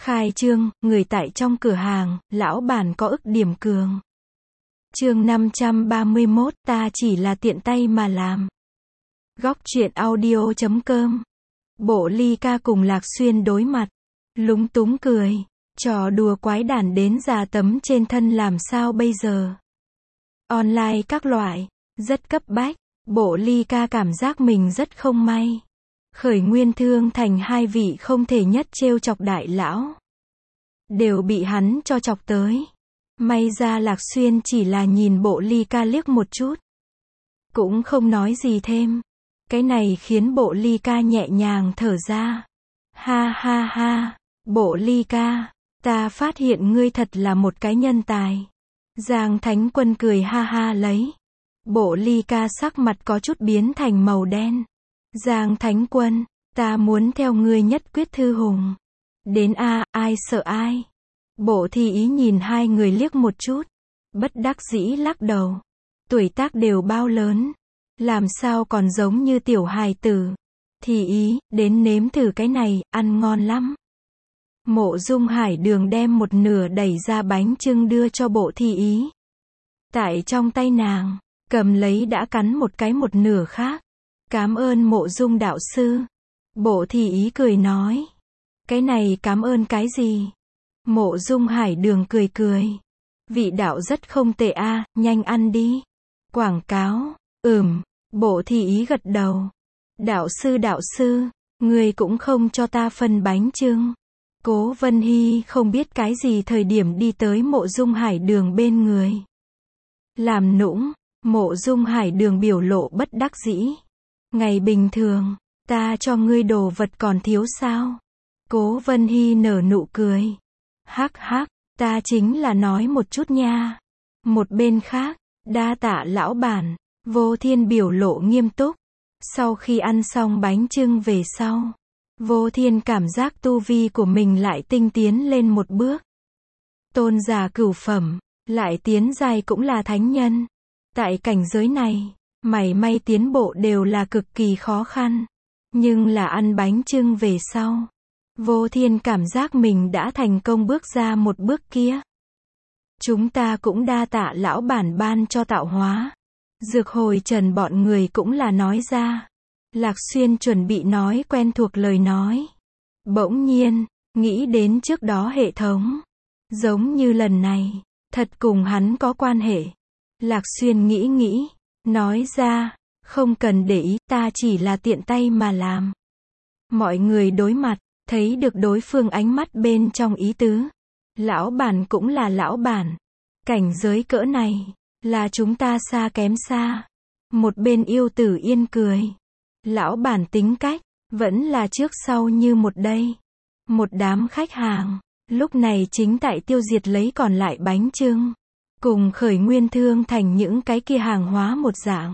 Khai trương, người tại trong cửa hàng, lão bản có ức điểm cường. Chương 531, ta chỉ là tiện tay mà làm. Góc truyện audio.com. Bộ Ly Ca cùng Lạc Xuyên đối mặt, lúng túng cười, trò đùa quái đản đến già tấm trên thân làm sao bây giờ. Online các loại, rất cấp bách, Bộ Ly Ca cảm giác mình rất không may. Khởi nguyên thương thành hai vị không thể nhất trêu chọc đại lão, đều bị hắn cho chọc tới. May ra Lạc Xuyên chỉ là nhìn Bộ Ly Ca liếc một chút, cũng không nói gì thêm. Cái này khiến Bộ Ly Ca nhẹ nhàng thở ra. Ha ha ha, Bộ Ly Ca, ta phát hiện ngươi thật là một cái nhân tài. Giang Thánh Quân cười ha ha lấy. Bộ Ly Ca sắc mặt có chút biến thành màu đen. Giang Thánh Quân, ta muốn theo ngươi nhất quyết thư hùng. Đến ai sợ ai. Bộ Thi Ý nhìn hai người liếc một chút, bất đắc dĩ lắc đầu. Tuổi tác đều bao lớn, làm sao còn giống như tiểu hài tử. Thi Ý, đến nếm thử cái này, ăn ngon lắm. Mộ Dung Hải Đường đem một nửa đẩy ra bánh chưng đưa cho Bộ Thi Ý. Tại trong tay nàng, cầm lấy đã cắn một cái một nửa khác. Cám ơn Mộ Dung đạo sư. Bộ Thi Ý cười nói. Cái này cám ơn cái gì? Mộ Dung Hải Đường cười cười. Vị đạo rất không tệ a, nhanh ăn đi. Quảng cáo, Bộ Thi Ý gật đầu. Đạo sư, ngươi cũng không cho ta phần bánh chưng. Cố Vân Hy không biết cái gì thời điểm đi tới Mộ Dung Hải Đường bên người. Làm nũng, Mộ Dung Hải Đường biểu lộ bất đắc dĩ. Ngày bình thường, ta cho ngươi đồ vật còn thiếu sao? Cố Vân Hy nở nụ cười. Hắc hắc, ta chính là nói một chút nha. Một bên khác, đa tạ lão bản, Vô Thiên biểu lộ nghiêm túc. Sau khi ăn xong bánh chưng về sau, Vô Thiên cảm giác tu vi của mình lại tinh tiến lên một bước. Tôn giả cửu phẩm, lại tiến giai cũng là thánh nhân. Tại cảnh giới này, mảy may tiến bộ đều là cực kỳ khó khăn. Nhưng là ăn bánh chưng về sau, Vô Thiên cảm giác mình đã thành công bước ra một bước kia. Chúng ta cũng đa tạ lão bản ban cho tạo hóa. Dược Hồi Trần bọn người cũng là nói ra. Lạc Xuyên chuẩn bị nói quen thuộc lời nói. Bỗng nhiên, nghĩ đến trước đó hệ thống. Giống như lần này, thật cùng hắn có quan hệ. Lạc Xuyên nghĩ, nói ra, không cần để ý, ta chỉ là tiện tay mà làm. Mọi người đối mặt, thấy được đối phương ánh mắt bên trong ý tứ. Lão bản cũng là lão bản. Cảnh giới cỡ này, là chúng ta xa kém xa. Một bên yêu tử yên cười. Lão bản tính cách, vẫn là trước sau như một đây. Một đám khách hàng, lúc này chính tại tiêu diệt lấy còn lại bánh chưng. Cùng khởi nguyên thương thành những cái kia hàng hóa một dạng.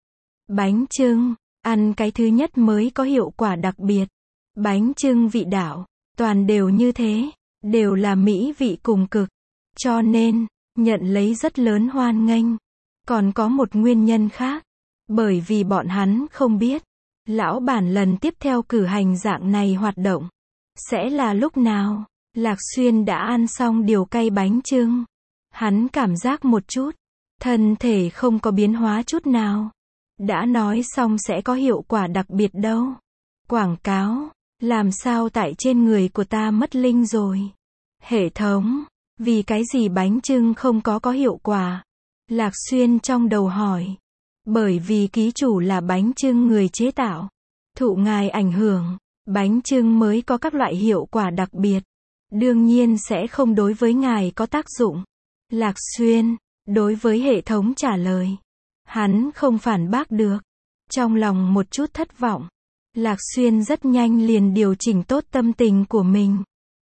Bánh chưng, ăn cái thứ nhất mới có hiệu quả đặc biệt. Bánh chưng vị đạo, toàn đều như thế, đều là mỹ vị cùng cực. Cho nên, nhận lấy rất lớn hoan nghênh. Còn có một nguyên nhân khác, bởi vì bọn hắn không biết, lão bản lần tiếp theo cử hành dạng này hoạt động, sẽ là lúc nào. Lạc Xuyên đã ăn xong điều cay bánh chưng. Hắn cảm giác một chút, thân thể không có biến hóa chút nào. Đã nói xong sẽ có hiệu quả đặc biệt đâu. Quảng cáo, làm sao tại trên người của ta mất linh rồi? Hệ thống, vì cái gì bánh chưng không có hiệu quả? Lạc Xuyên trong đầu hỏi. Bởi vì ký chủ là bánh chưng người chế tạo. Thụ ngài ảnh hưởng, bánh chưng mới có các loại hiệu quả đặc biệt. Đương nhiên sẽ không đối với ngài có tác dụng. Lạc Xuyên, đối với hệ thống trả lời. Hắn không phản bác được. Trong lòng một chút thất vọng. Lạc Xuyên rất nhanh liền điều chỉnh tốt tâm tình của mình.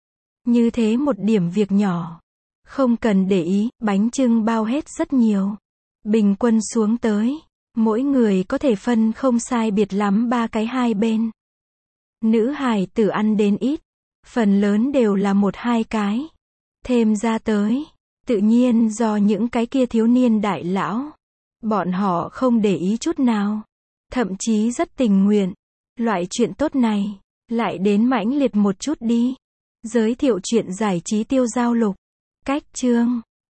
Như thế một điểm việc nhỏ. Không cần để ý, bánh chưng bao hết rất nhiều. Bình quân xuống tới, mỗi người có thể phân không sai biệt lắm 3 cái hai bên. Nữ hài tử ăn đến ít, phần lớn đều là 1-2 cái. Thêm ra tới, tự nhiên do những cái kia thiếu niên đại lão. Bọn họ không để ý chút nào. Thậm chí rất tình nguyện. Loại chuyện tốt này, lại đến mãnh liệt một chút đi. Giới thiệu truyện giải trí tiêu dao lục. Cách chương